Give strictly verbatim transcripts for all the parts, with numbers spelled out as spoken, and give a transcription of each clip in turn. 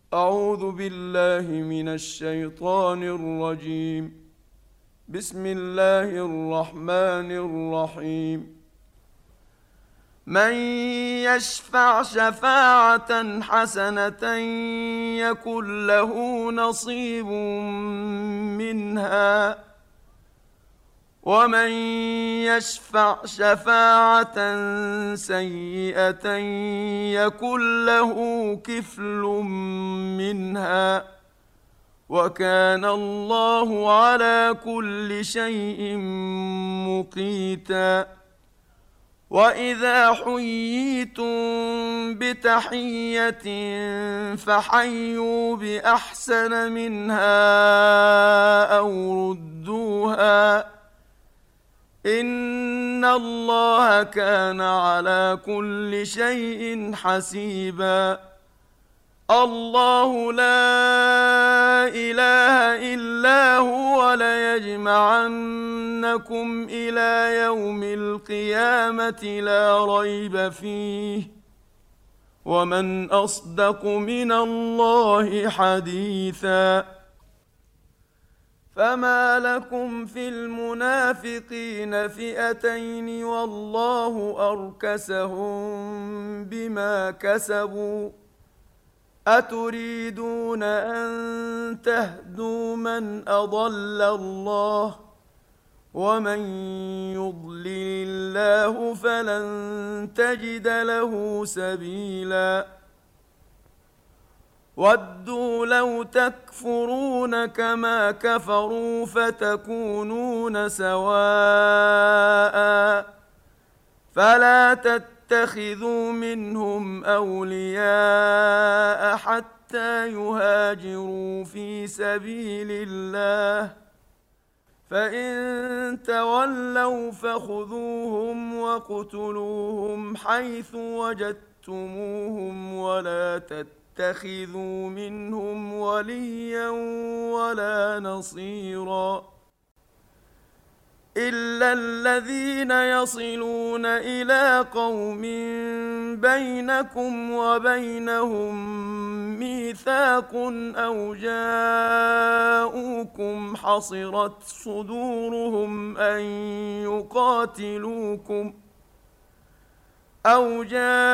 أعوذ بالله من الشيطان الرجيم. بسم الله الرحمن الرحيم. من يشفع شفاعة حسنة يكن له نصيب منها، ومن يشفع شفاعة سيئة يكن له كفل منها، وكان الله على كل شيء مقيتا. وإذا حييتم بتحية فحيوا بأحسن منها أو ردوها، إن الله كان على كل شيء حسيبا. الله لا إله إلا هو ليجمعنكم إلى يوم القيامة لا ريب فيه، ومن أصدق من الله حديثا. فما لكم في المنافقين فئتين والله أركسهم بما كسبوا، أتريدون أن تهدوا من أضل الله، ومن يضلل الله فلن تجد له سبيلا. ودوا لو تكفرون كما كفروا فتكونون سواء، فلا تتخذوا منهم أولياء حتى يهاجروا في سبيل الله، فإن تولوا فخذوهم وقتلوهم حيث وجدتموهم، ولا تتخذوا منهم وليا ولا نصيرا، إلا الذين يصلون إلى قوم بينكم وبينهم ميثاق أو جاءوكم حصرت صدورهم أن يقاتلوكم أو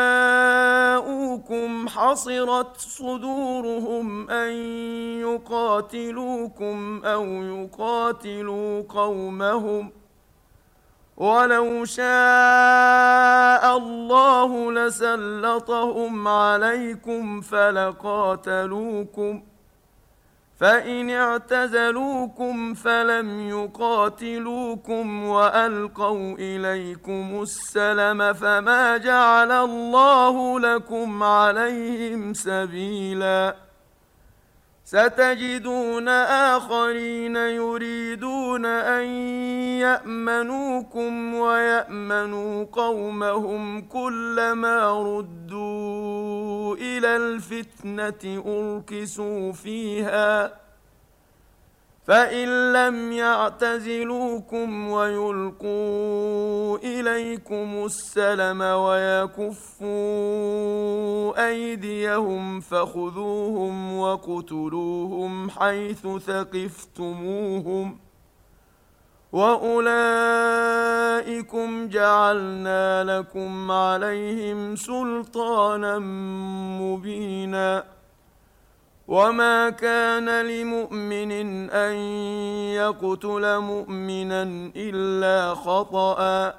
جاءوكم حصرت صدورهم أن يقاتلوكم أو يقاتلوا قومهم، ولو شاء الله لسلطهم عليكم فلقاتلوكم، فإن اعتزلوكم فلم يقاتلوكم وألقوا إليكم السلم فما جعل الله لكم عليهم سبيلا. ستجدون آخرين يريدون أن يأمنوكم ويأمنوا قومهم، كلما ردوا إلى الفتنة أركسوا فيها، فإن لم يعتزلوكم ويلقوا إليكم السلم ويكفوا أيديهم فخذوهم وقتلوهم حيث ثقفتموهم، وأولئكم جعلنا لكم عليهم سلطانا مبينا. وما كان لمؤمن أن يقتل مؤمنا إلا خطأ،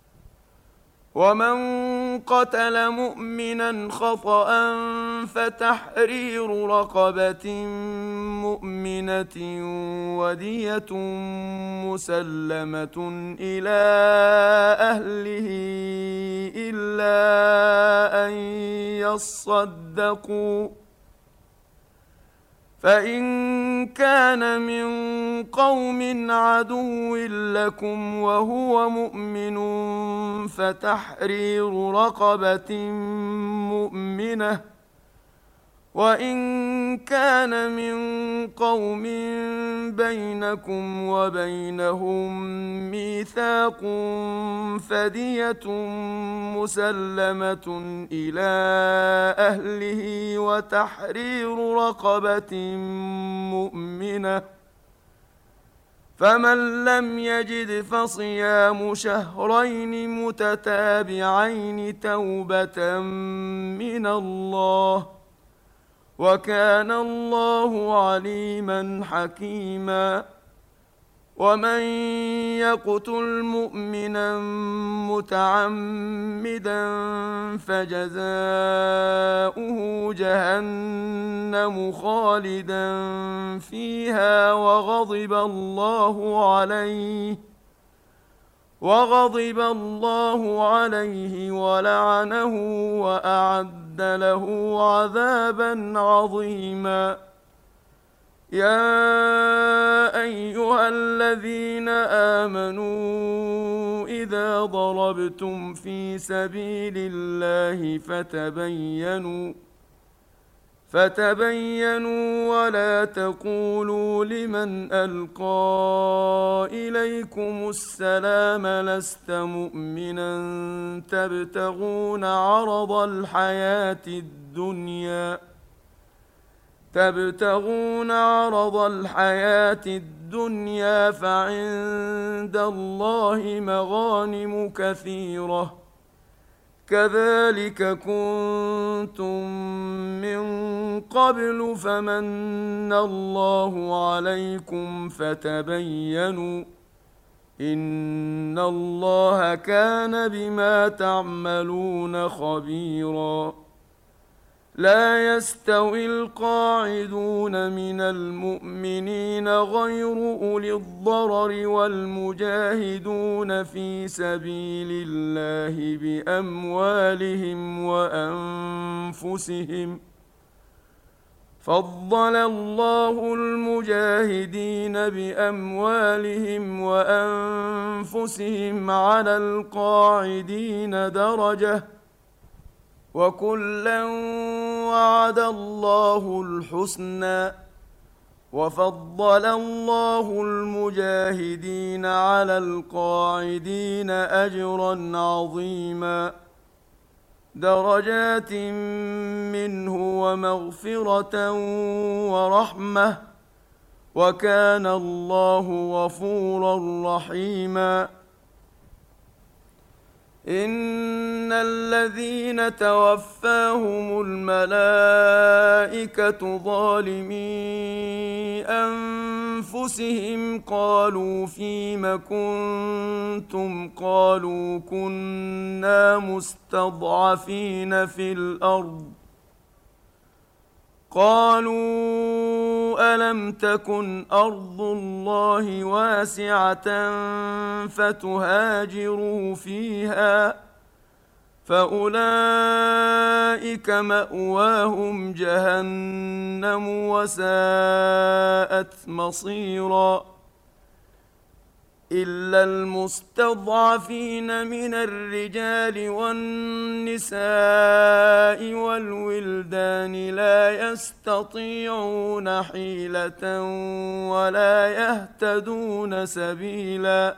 ومن قتل مؤمنا خطأ فتحرير رقبة مؤمنة ودية مسلمة إلى أهله إلا أن يصدقوا، فإن كان من قوم عدو لكم وهو مؤمن فتحرير رقبة مؤمنة، وإن كان من قوم بينكم وبينهم ميثاق فدية مسلمة إلى أهله وتحرير رقبة مؤمنة، فمن لم يجد فصيام شهرين متتابعين توبة من الله، وكان الله عليما حكيما. ومن يقتل مؤمنا متعمدا فجزاؤه جهنم خالدا فيها وغضب الله عليه وغضب الله عليه ولعنه وأعد له عذابا عظيما. يا أيها الذين آمنوا إذا ضربتم في سبيل الله فتبينوا فتبينوا ولا تقولوا لمن ألقى إليكم السلام لست مؤمنا تبتغون عرض الحياة الدنيا تبتغون عرض الحياة الدنيا فعند الله مغانم كثيرة كذلك كنتم من قبل فمن الله عليكم فتبينوا إن الله كان بما تعملون خبيرا. لا يستوي القاعدون من المؤمنين غير أولي الضرر والمجاهدون في سبيل الله بأموالهم وأنفسهم، فضل الله المجاهدين بأموالهم وأنفسهم على القاعدين درجة، وكلا وعد الله الحسنى، وفضل الله المجاهدين على القاعدين أجرا عظيما، درجات منه ومغفرة ورحمة، وكان الله غفورا رحيما. إن الذين توفاهم الملائكة ظالمي أنفسهم قالوا فيم كنتم قالوا كنا مستضعفين في الأرض قالوا ألم تكن أرض الله واسعة فتهاجروا فيها فأولئك مأواهم جهنم وساءت مصيرا. إلا المستضعفين من الرجال والنساء والولدان لا يستطيعون حيلة ولا يهتدون سبيلا،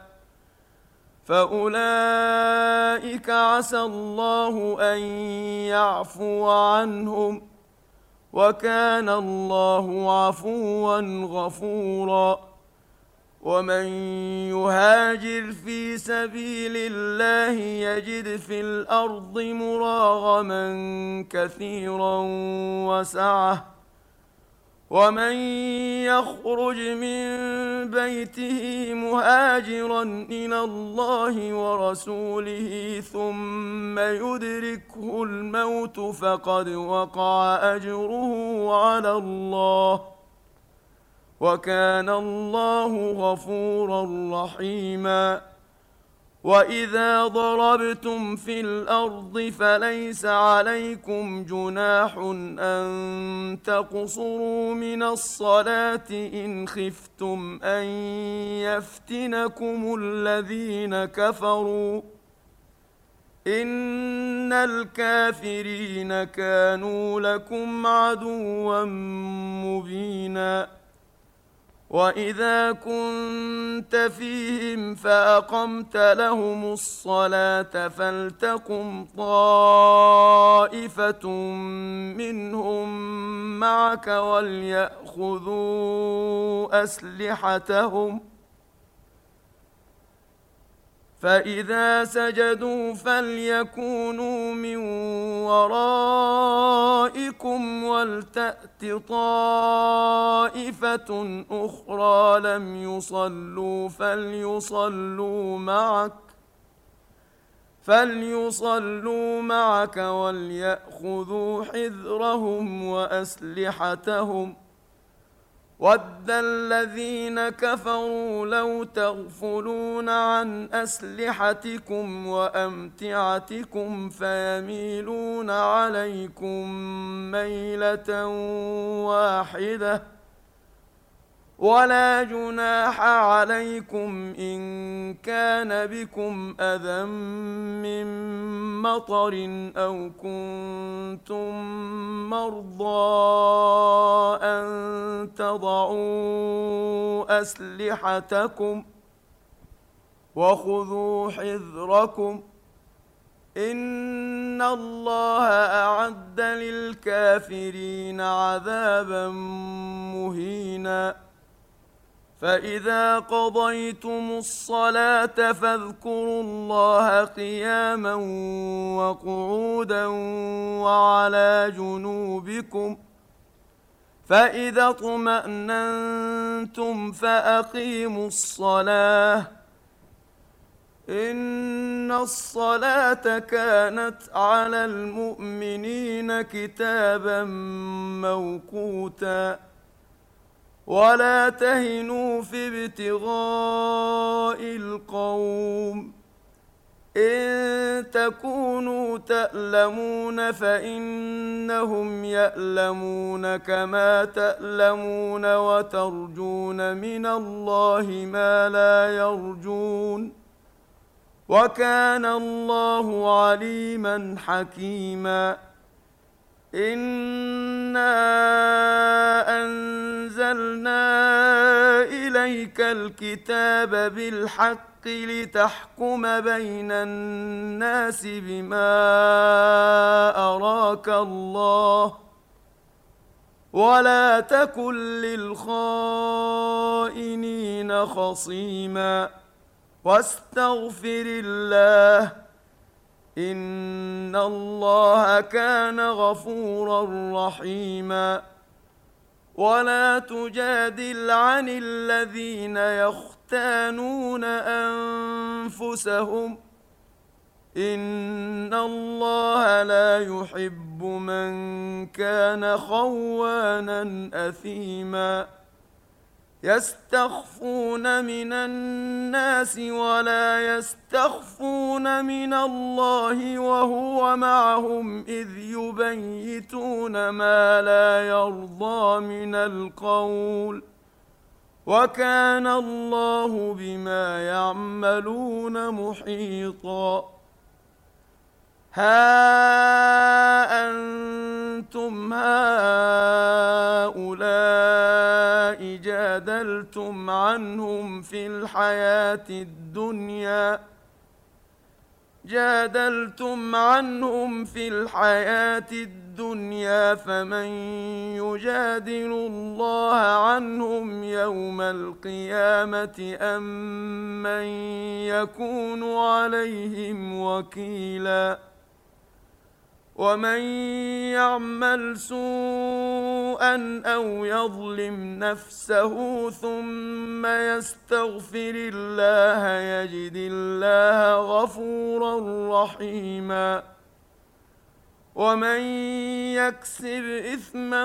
فأولئك عسى الله أن يعفو عنهم، وكان الله عفوا غفورا. ومن يهاجر في سبيل الله يجد في الأرض مراغما كثيرا وسعة، ومن يخرج من بيته مهاجرا إلى الله ورسوله ثم يدركه الموت فقد وقع أجره على الله، وكان الله غفورا رحيما. وإذا ضربتم في الأرض فليس عليكم جناح أن تقصروا من الصلاة إن خفتم أن يفتنكم الذين كفروا إن الكافرين كانوا لكم عدوا مبينا وإذا كنت فيهم فأقمت لهم الصلاة فلتقم طائفة منهم معك وليأخذوا أسلحتهم فإذا سجدوا فليكونوا من ورائكم ولتأت طائفة أخرى لم يصلوا فليصلوا معك فليصلوا معك وليأخذوا حذرهم وأسلحتهم ود الذين كفروا لو تغفلون عن أسلحتكم وأمتعتكم فيميلون عليكم ميلة واحدة ولا جناح عليكم إن كان بكم أذى من مطر أو كنتم مرضى أن تضعوا أسلحتكم وخذوا حذركم إن الله أعد للكافرين عذابا مهينا فإذا قضيتم الصلاة فاذكروا الله قياما وقعودا وعلى جنوبكم فإذا اطمأننتم فأقيموا الصلاة إن الصلاة كانت على المؤمنين كتابا موقوتا ولا تهنوا في ابتغاء القوم إن تكونوا تألمون فإنهم يألمون كما تألمون وترجون من الله ما لا يرجون وكان الله عليما حكيما إنا أنزلنا إليك الكتاب بالحق لتحكم بين الناس بما أراك الله ولا تكن للخائنين خصيما واستغفر الله إن الله كان غفورا رحيما ولا تجادل عن الذين يختانون أنفسهم إن الله لا يحب من كان خوانا أثيما يستخفون من الناس ولا يستخفون من الله وهو معهم إذ يبيتون ما لا يرضى من القول وكان الله بما يعملون محيطا ها أنتم هؤلاء جادلتم عنهم في الحياة الدنيا جادلتم عنهم في الحياة الدنيا فمن يجادل الله عنهم يوم القيامة أم من يكون عليهم وكيلا ومن يعمل سوءا أو يظلم نفسه ثم يستغفر الله يجد الله غفورا رحيما ومن يكسب إثما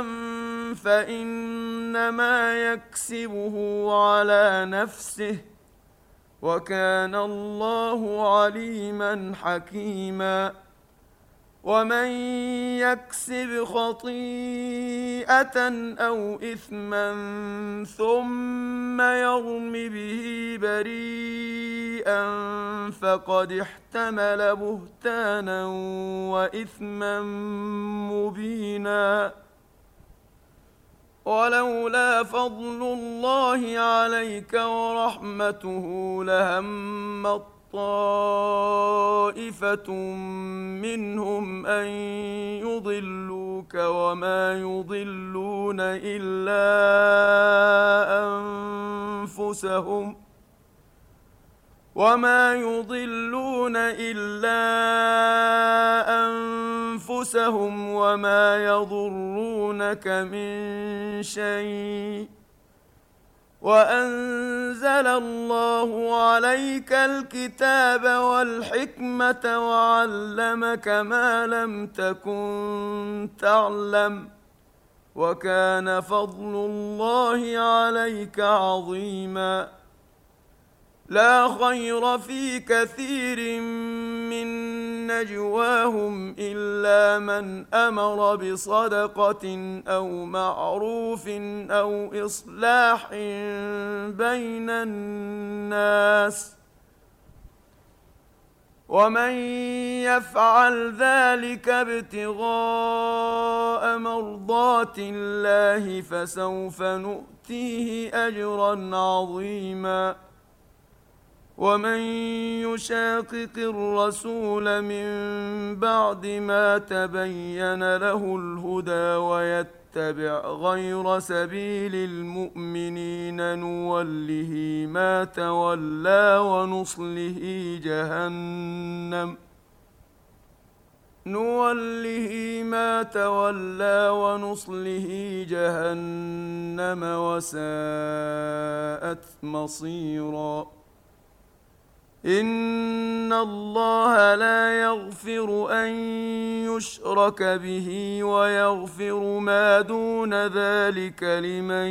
فإنما يكسبه على نفسه وكان الله عليما حكيما ومن يكسب خطيئة أو إثما ثم ثم يرم به بريئا فقد احتمل بهتانا وإثما مبينا. ولولا فضل الله عليك ورحمته لهمت طائفة منهم أن يضلوك وما يضلون إلا أنفسهم وما يضلون إلا أنفسهم وما يضرونك من شيء وأنزل الله عليك الكتاب والحكمة وعلمك ما لم تكن تعلم وكان فضل الله عليك عظيما. لا خير في كثير من نجواهم إلا من أمر بصدقة أو معروف أو إصلاح بين الناس ومن يفعل ذلك ابتغاء مرضات الله فسوف نؤتيه أجرا عظيما. ومن يشاقق الرسول من بعد ما تبين له الهدى ويتبع غير سبيل المؤمنين نوله ما تولى ونصله جهنم نوله ما تولى ونصله جهنم وساءت مصيرا. إن الله لا يغفر أن يشرك به ويغفر ما دون ذلك لمن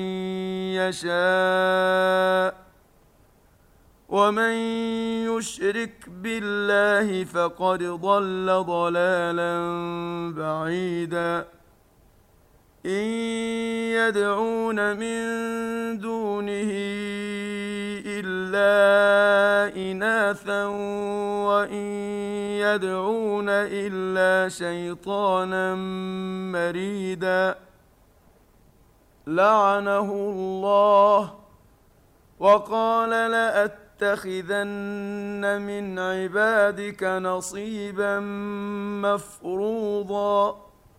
يشاء ومن يشرك بالله فقد ضل ضلالا بعيدا. إن يدعون من دونه إلا إناثا وإن يدعون إلا شيطانا مريدا لعنه الله وقال لأتخذن من عبادك نصيبا مفروضا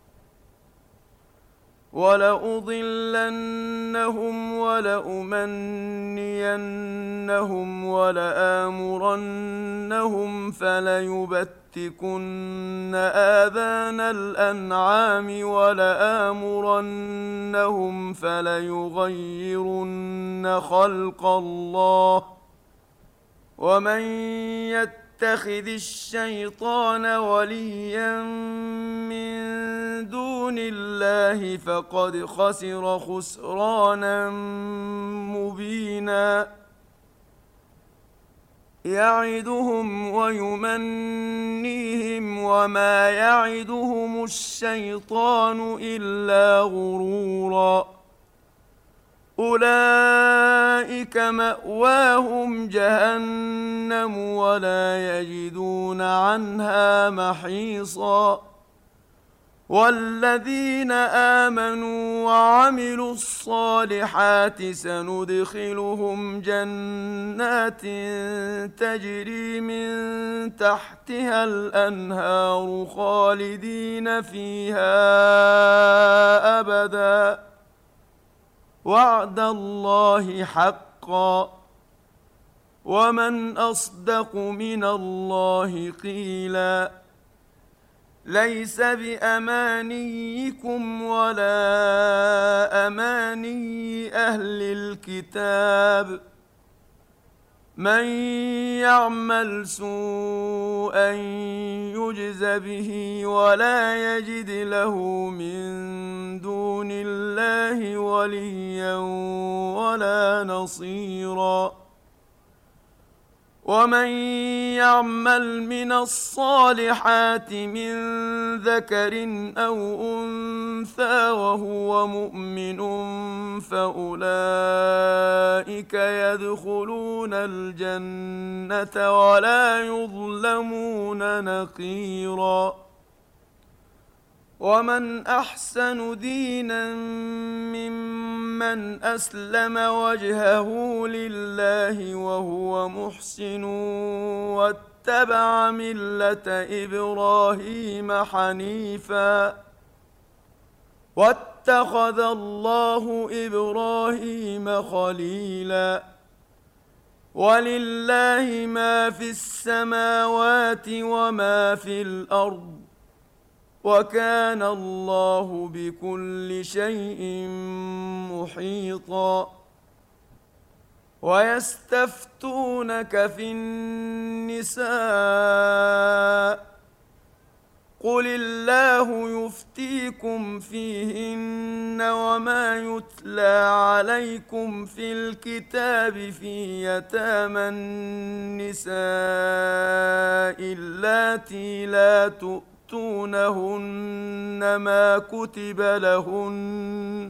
ولأضلنهم ولأمنينهم ولآمرنهم فليبتكن آذان الأنعام ولآمرنهم فليغيرن خلق الله ومن يتق يتخذ الشيطان وليا من دون الله فقد خسر خسرانا مبينا. يعدهم ويمنيهم وما يعدهم الشيطان إلا غرورا. أولئك مأواهم جهنم ولا يجدون عنها محيصا. والذين آمنوا وعملوا الصالحات سندخلهم جنات تجري من تحتها الأنهار خالدين فيها أبدا وعد الله حقا ومن أصدق من الله قيلا. ليس بأمانيكم ولا أماني أهل الكتاب من يعمل سوءا يجز به ولا يجد له من دون الله وليا ولا نصيرا. ومن يعمل من الصالحات من ذكر أو أنثى وهو مؤمن فأولئك يدخلون الجنة ولا يظلمون نقيرا. ومن أحسن دينا ممن أسلم وجهه لله وهو محسن واتبع ملة إبراهيم حنيفا واتخذ الله إبراهيم خليلا. ولله ما في السماوات وما في الأرض وكان الله بكل شيء محيطا. ويستفتونك في النساء قل الله يفتيكم فيهن وما يتلى عليكم في الكتاب في يتامى النساء اللاتي لا تؤمنون تؤتونهن ما كتب لهن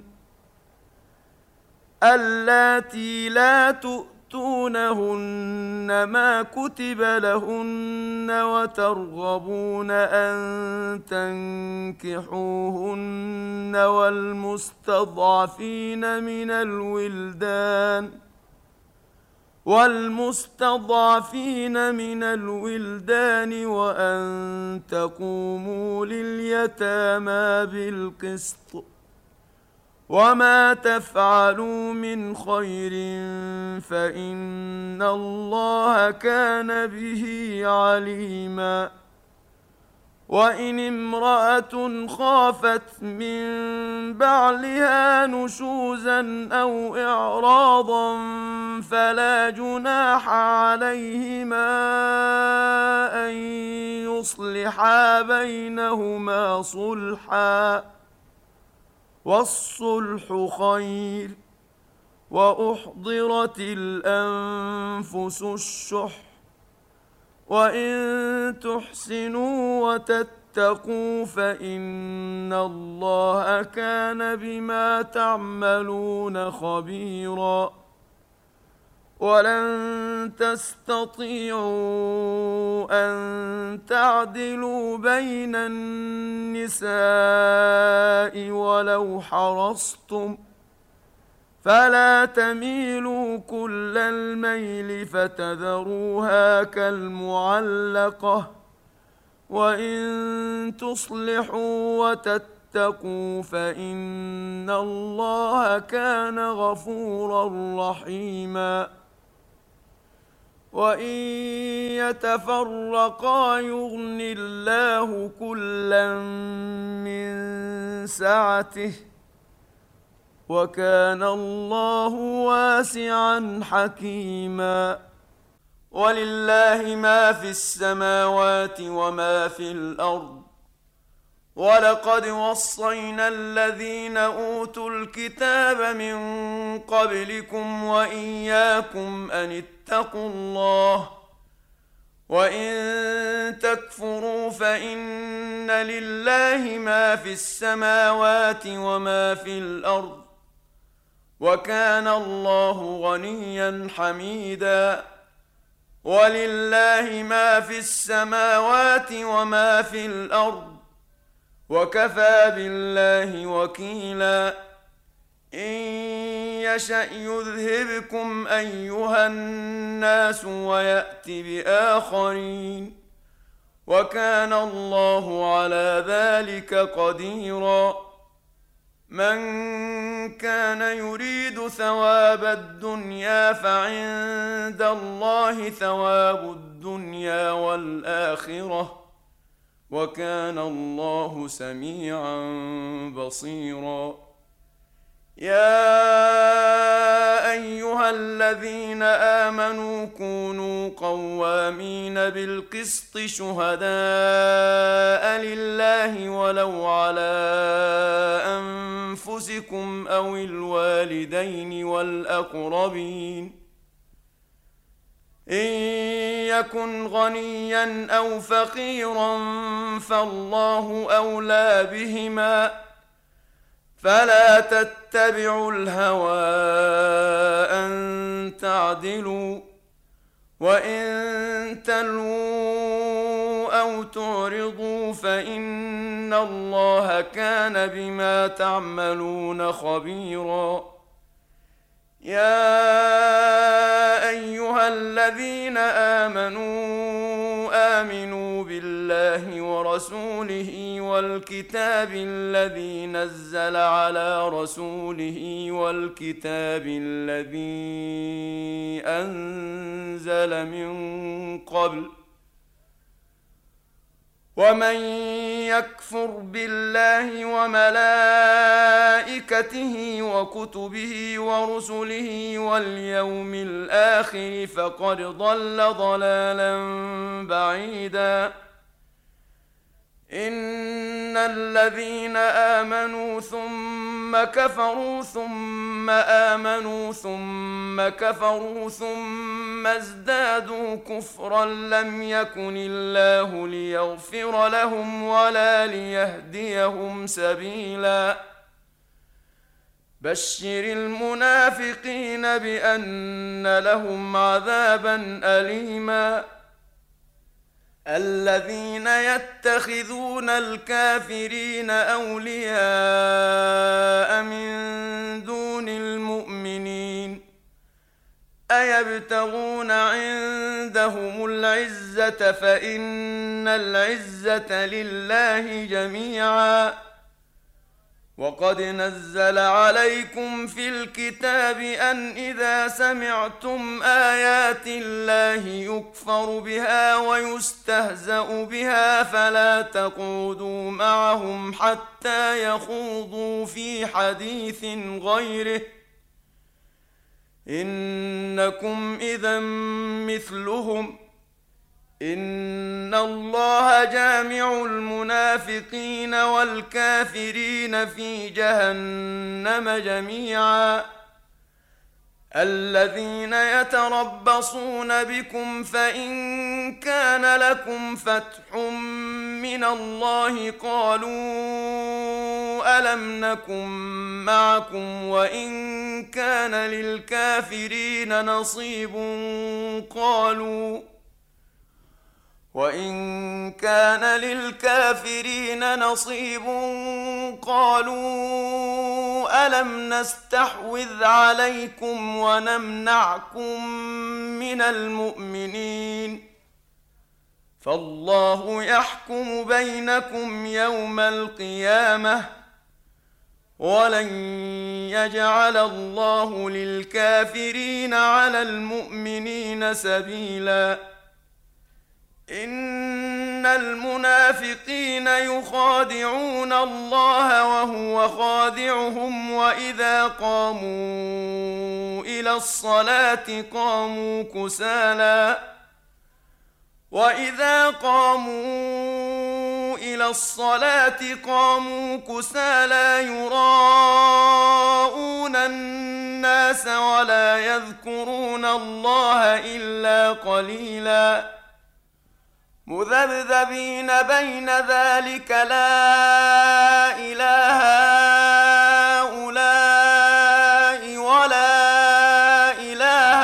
اللاتي لا تؤتونهن ما كتب لهن وترغبون أن تنكحوهن والمستضعفين من الولدان والمستضعفين من الولدان وأن تقوموا لليتامى بالقسط وما تفعلوا من خير فإن الله كان به عليما. وإن امرأة خافت من بعلها نشوزا أو إعراضا فلا جناح عليهما أن يصلحا بينهما صلحا والصلح خير. وأحضرت الأنفس الشح وإن تحسنوا وتتقوا فإن الله كان بما تعملون خبيرا. ولن تستطيعوا أن تعدلوا بين النساء ولو حرصتم فلا تميلوا كل الميل فتذروها كالمعلقة وإن تصلحوا وتتقوا فإن الله كان غفورا رحيما. وإن يتفرقا يغن الله كلا من سعته وكان الله واسعا حكيما. ولله ما في السماوات وما في الأرض ولقد وصينا الذين أوتوا الكتاب من قبلكم وإياكم أن اتقوا الله وإن تكفروا فإن لله ما في السماوات وما في الأرض وكان الله غنيا حميدا. ولله ما في السماوات وما في الأرض وكفى بالله وكيلا. إن يشأ يذهبكم أيها الناس ويأت بآخرين وكان الله على ذلك قديرا. من كان يريد ثواب الدنيا فعند الله ثواب الدنيا والآخرة وكان الله سميعا بصيرا. يا أيها الذين آمنوا كونوا قوامين بالقسط شهداء لله ولو على أنفسكم أو الوالدين والأقربين إن يكن غنيا أو فقيرا فالله أولى بهما، فلا تتبعوا الهوى أن تعدلوا، وإن تلووا أو تعرضوا فإن الله كان بما تعملون خبيرا. يا أيها الذين آمنوا آمنوا بالله ورسوله والكتاب الذي نزل على رسوله والكتاب الذي أنزل من قبل، ومن يكفر بالله وملائكته وكتبه ورسله واليوم الآخر فقد ضل ضلالا بعيدا. إن الذين آمنوا ثم كفروا ثم آمنوا ثم كفروا ثم ازدادوا كفرا لم يكن الله ليغفر لهم ولا ليهديهم سبيلا. بشر المنافقين بأن لهم عذابا أليما. الذين يتخذون الكافرين أولياء من دون المؤمنين أيبتغون عندهم العزة فإن العزة لله جميعا. وقد نزل عليكم في الكتاب أن إذا سمعتم آيات الله يكفر بها ويستهزأ بها فلا تقعدوا معهم حتى يخوضوا في حديث غيره، إنكم إذا مثلهم، إن الله جامع المنافقين والكافرين في جهنم جميعا. الذين يتربصون بكم فإن كان لكم فتح من الله قالوا ألم نكن معكم وإن كان للكافرين نصيب قالوا وإن كان للكافرين نصيب قالوا ألم نستحوذ عليكم ونمنعكم من المؤمنين فالله يحكم بينكم يوم القيامة ولن يجعل الله للكافرين على المؤمنين سبيلا. إن المنافقين يخادعون الله وهو خادعهم وإذا قاموا إلى الصلاة قاموا كسالى وإذا قاموا إلى الصلاة قاموا كسالى يراءون الناس ولا يذكرون الله إلا قليلا مذبذبين بين ذلك لا إله هؤلاء ولا إله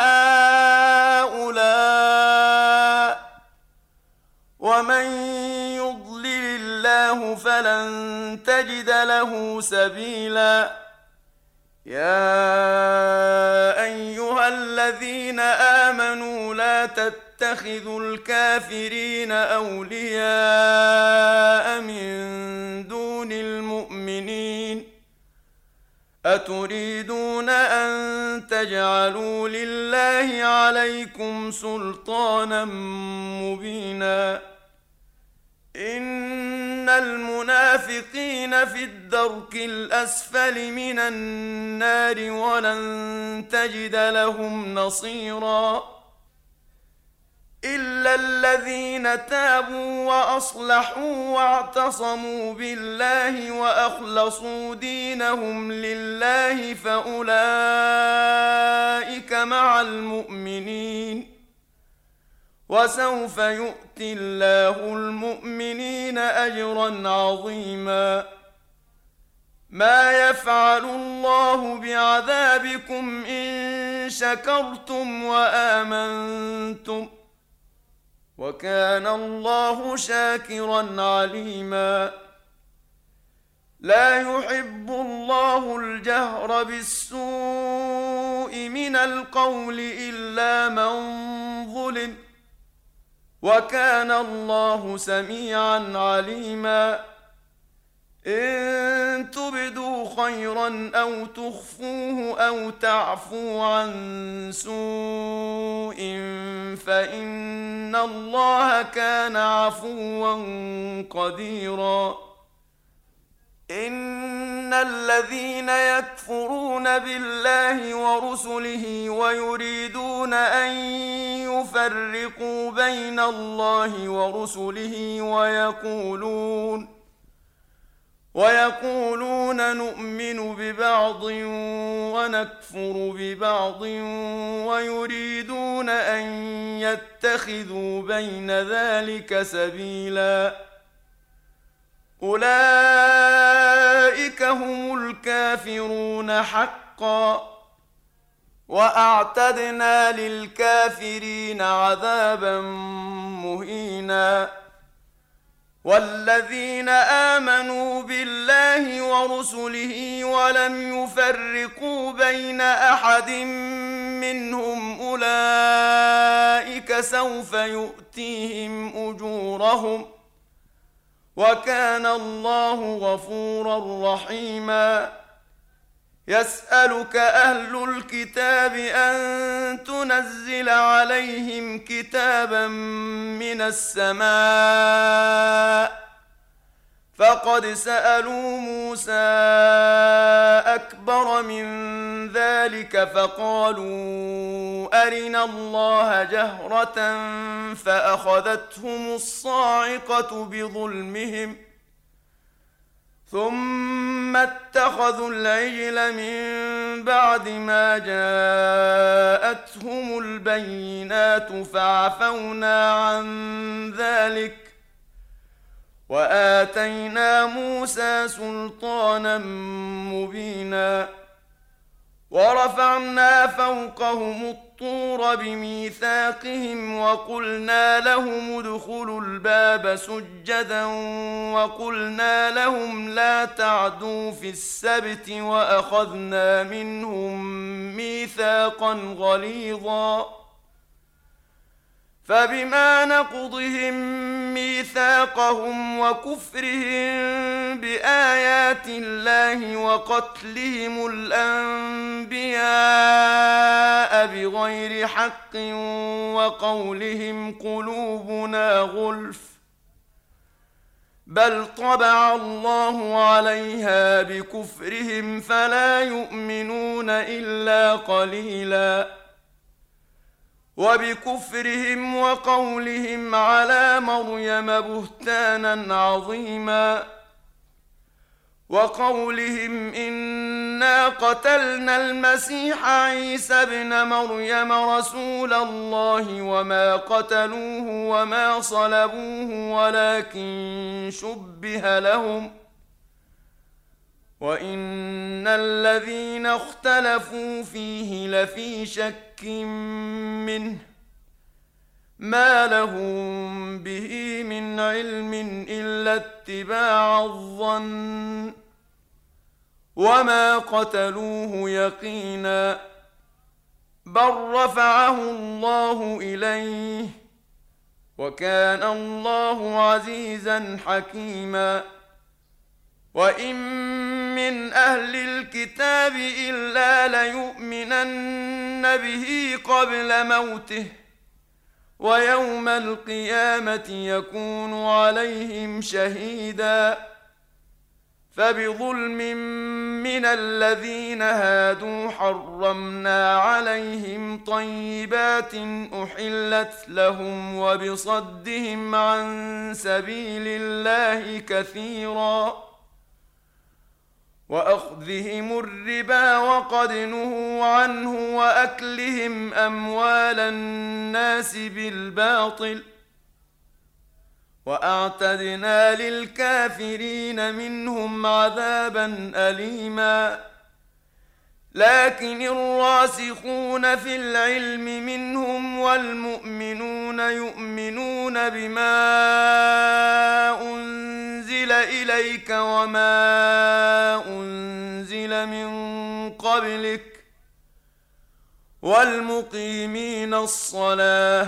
هؤلاء ومن يضلل الله فلن تجد له سبيلا. يا أيها الذين آمنوا لا تتبعوا اتخذوا الكافرين أولياء من دون المؤمنين أتريدون أن تجعلوا لله عليكم سلطانا مبينا. إن المنافقين في الدرك الأسفل من النار ولن تجد لهم نصيرا إلا الذين تابوا وأصلحوا واعتصموا بالله وأخلصوا دينهم لله فأولئك مع المؤمنين وسوف يؤتي الله المؤمنين أجرا عظيما. ما يفعل الله بعذابكم إن شكرتم وآمنتم، وكان الله شاكرا عليما. لا يحب الله الجهر بالسوء من القول إلا من ظلم، وكان الله سميعا عليما. إن تبدوا خيرا أو تخفوه أو تعفوا عن سوء فإن الله كان عفوا قديرا. إن الذين يكفرون بالله ورسله ويريدون أن يفرقوا بين الله ورسله ويقولون ويقولون نؤمن ببعض ونكفر ببعض ويريدون أن يتخذوا بين ذلك سبيلا، أولئك هم الكافرون حقا، وأعتدنا للكافرين عذابا مهينا. والذين آمنوا بالله ورسله ولم يفرقوا بين أحد منهم أولئك سوف يؤتيهم أجورهم، وكان الله غفورا رحيما. يسألك أهل الكتاب أن تنزل عليهم كتابا من السماء، فقد سألوا موسى أكبر من ذلك فقالوا أرنا الله جهرة فأخذتهم الصاعقة بظلمهم، ثم اتخذوا العجل من بعد ما جاءتهم البينات فعفونا عن ذلك وآتينا موسى سلطانا مبينا. ورفعنا فوقهم الطور بميثاقهم وقلنا لهم ادخلوا الباب سجدا وقلنا لهم لا تعدوا في السبت وأخذنا منهم ميثاقا غليظا. فبما نقضهم ميثاقهم وكفرهم بآيات الله وقتلهم الأنبياء بغير حق وقولهم قلوبنا غلف، بل طبع الله عليها بكفرهم فلا يؤمنون إلا قليلا. وبكفرهم وقولهم على مريم بهتانا عظيما، وقولهم إنا قتلنا المسيح عيسى ابن مريم رسول الله وما قتلوه وما صلبوه ولكن شبه لهم، وإن الذين اختلفوا فيه لفي شك منه ما لهم به من علم إلا اتباع الظن، وما قتلوه يقينا، بل رفعه الله إليه، وكان الله عزيزا حكيما. وإن من أهل الكتاب إلا ليؤمنن به قبل موته، ويوم القيامة يكون عليهم شهيدا. فبظلم من الذين هادوا حرمنا عليهم طيبات أحلت لهم وبصدهم عن سبيل الله كثيرا. وأخذهم الربا وقد نهوا عنه وأكلهم أموال الناس بالباطل وأعتدنا للكافرين منهم عذابا أليما لكن الراسخون في العلم منهم والمؤمنون يؤمنون بما أنزل إليك وما أنزل من قبلك والمقيمين الصلاة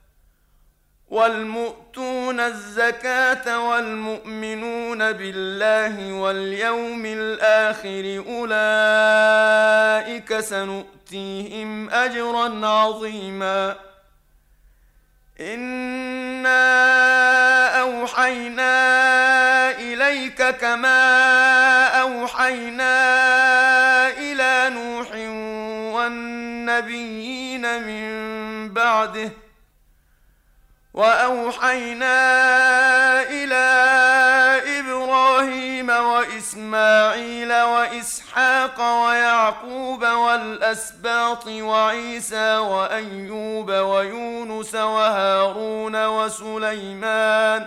والمؤتون الزكاة والمؤمنون بالله واليوم الآخر أولئك سنؤتيهم أجرا عظيما إنا أوحينا إليك كما أوحينا إلى نوح والنبيين من بعده وأوحينا إلى إبراهيم وإسماعيل وإسحاق ويعقوب والأسباط وعيسى وأيوب ويونس وهارون وسليمان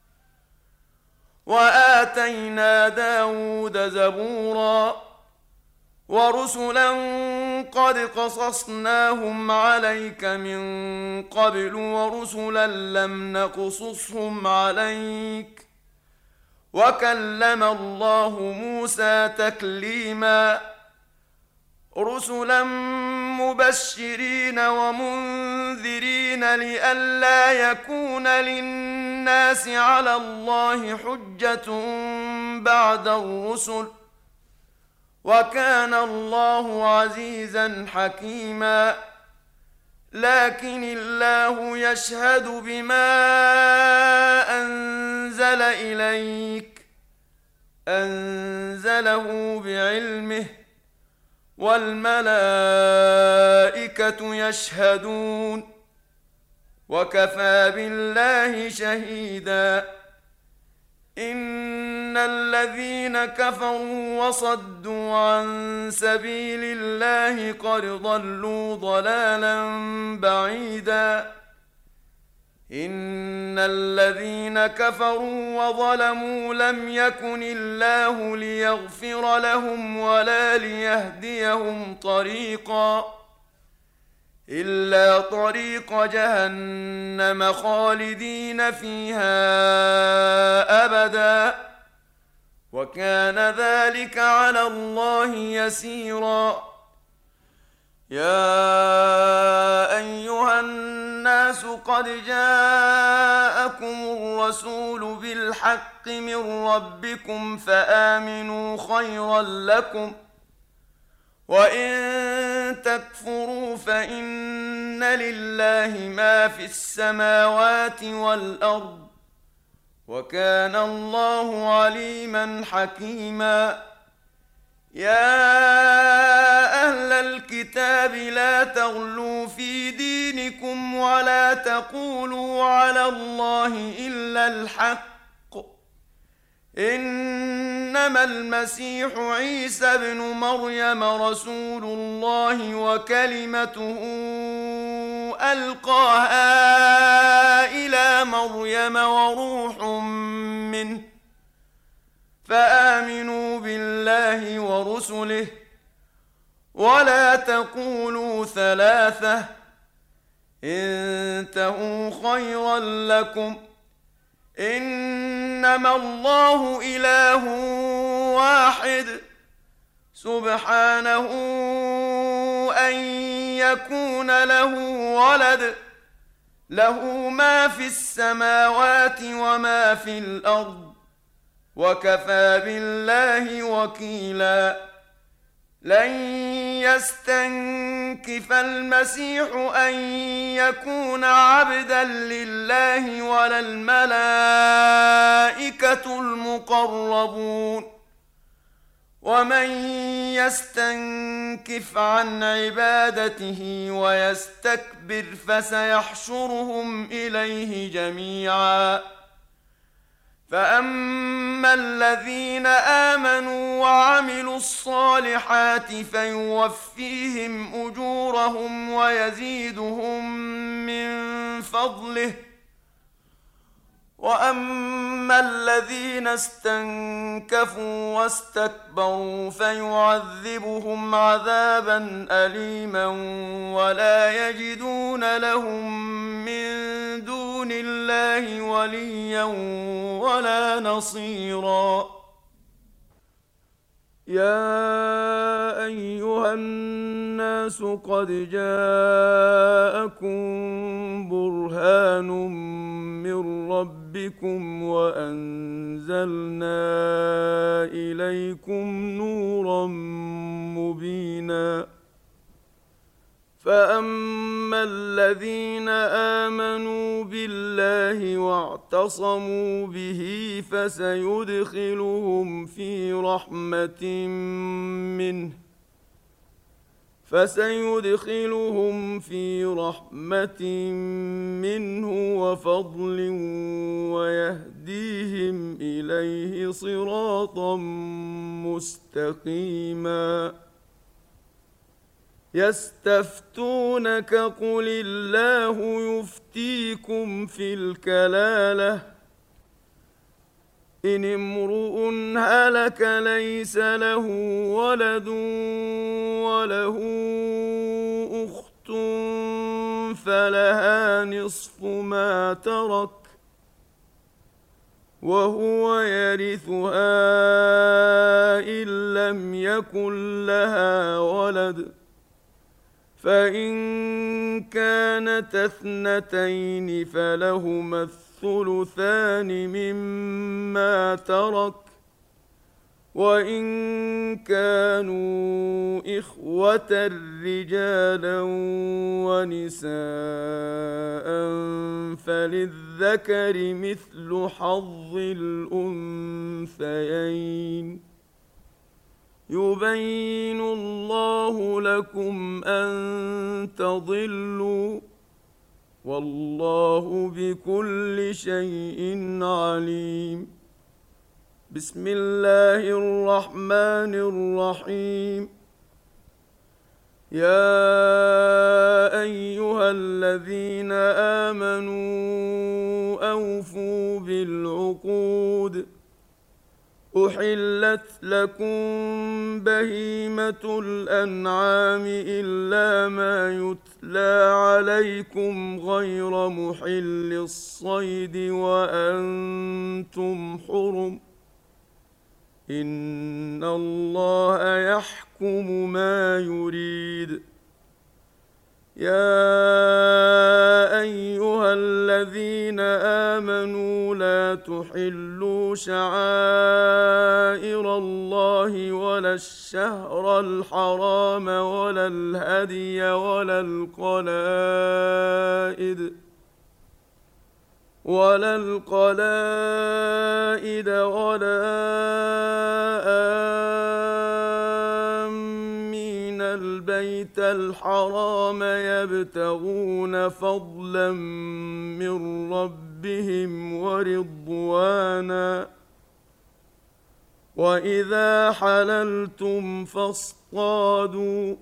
وآتينا داود زبورا ورسلا قد قصصناهم عليك من قبل ورسلا لم نقصصهم عليك وكلم الله موسى تكليما رسلا مبشرين ومنذرين لئلا يكون للناس على الله حجة بعد الرسل وكان الله عزيزا حكيما لكن الله يشهد بما أنزل إليك أنزله بعلمه والملائكة يشهدون وكفى بالله شهيدا إن الذين كفروا وصدوا عن سبيل الله قد ضلوا ضلالا بعيدا إن الذين كفروا وظلموا لم يكن الله ليغفر لهم ولا ليهديهم طريقا إلا طريق جهنم خالدين فيها أبدا وكان ذلك على الله يسيرا يا أيها الناس قد جاءكم الرسول بالحق من ربكم فآمنوا خيرا لكم وإن تكفروا فإن لله ما في السماوات والأرض وكان الله عليما حكيما يا أهل الكتاب لا تغلوا في دينكم ولا تقولوا على الله إلا الحق إنما المسيح عيسى ابن مريم رسول الله وكلمته ألقاها إلى مريم وروح منه فآمنوا بالله ورسله ولا تقولوا ثلاثة انتهوا خيرا لكم إنما الله إله واحد سبحانه أن يكون له ولد له ما في السماوات وما في الأرض وكفى بالله وكيلا لن يستنكف المسيح أن يكون عبدا لله ولا الملائكة المقربون ومن يستنكف عن عبادته ويستكبر فسيحشرهم إليه جميعا فأما الذين آمنوا وعملوا الصالحات فيوفيهم أجورهم ويزيدهم من فضله، وأما الذين استنكفوا واستكبروا فيعذبهم عذابا أليما ولا يجدون لهم من دون الله وليا ولا نصيرا. يا أيها الناس قد جاءكم برهان من ربكم وأنزلنا إليكم نورا مبينا. فأما الذين آمنوا بالله واعتصموا به فسيدخلهم في رحمة منه فسيدخلهم في رحمة منه وفضل ويهديهم إليه صراطا مستقيما. يستفتونك قل الله يفتيكم في الكلالة إن امرؤ هلك ليس له ولد وله أخت فلها نصف ما ترك وهو يرثها إن لم يكن لها ولد، فإن كانت اثنتين فلهما الثلثان مما ترك، وإن كانوا إخوة رجالا ونساء فللذكر مثل حظ الأنثيين. يبين الله لكم أن تضلوا والله بكل شيء عليم. بسم الله الرحمن الرحيم. يا أيها الذين آمنوا أوفوا بالعقود. أحلت لكم بهيمة الأنعام إلا ما يتلى عليكم غير محل الصيد وأنتم حرم، إن الله يحكم ما يريد. يا أيها الذين آمنوا لا تحلوا شعائر الله ولا الشهر الحرام ولا الهدي ولا القلائد ولا القلائد ولا آمين البيت الحرام يبتغون فضلا من ربهم ورضوانا، وإذا حللتم فاصطادوا،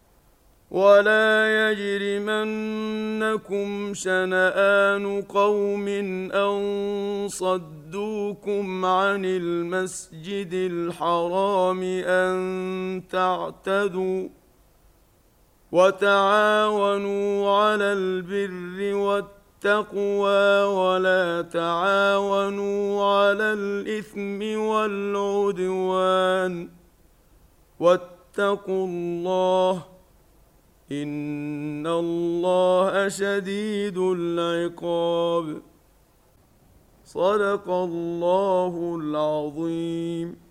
ولا يجرمنكم شنآن قوم أن صدوكم عن المسجد الحرام أن تعتدوا، وتعاونوا على البر والتقوى ولا تعاونوا على الإثم والعدوان، واتقوا الله إن الله شديد العقاب. صدق الله العظيم.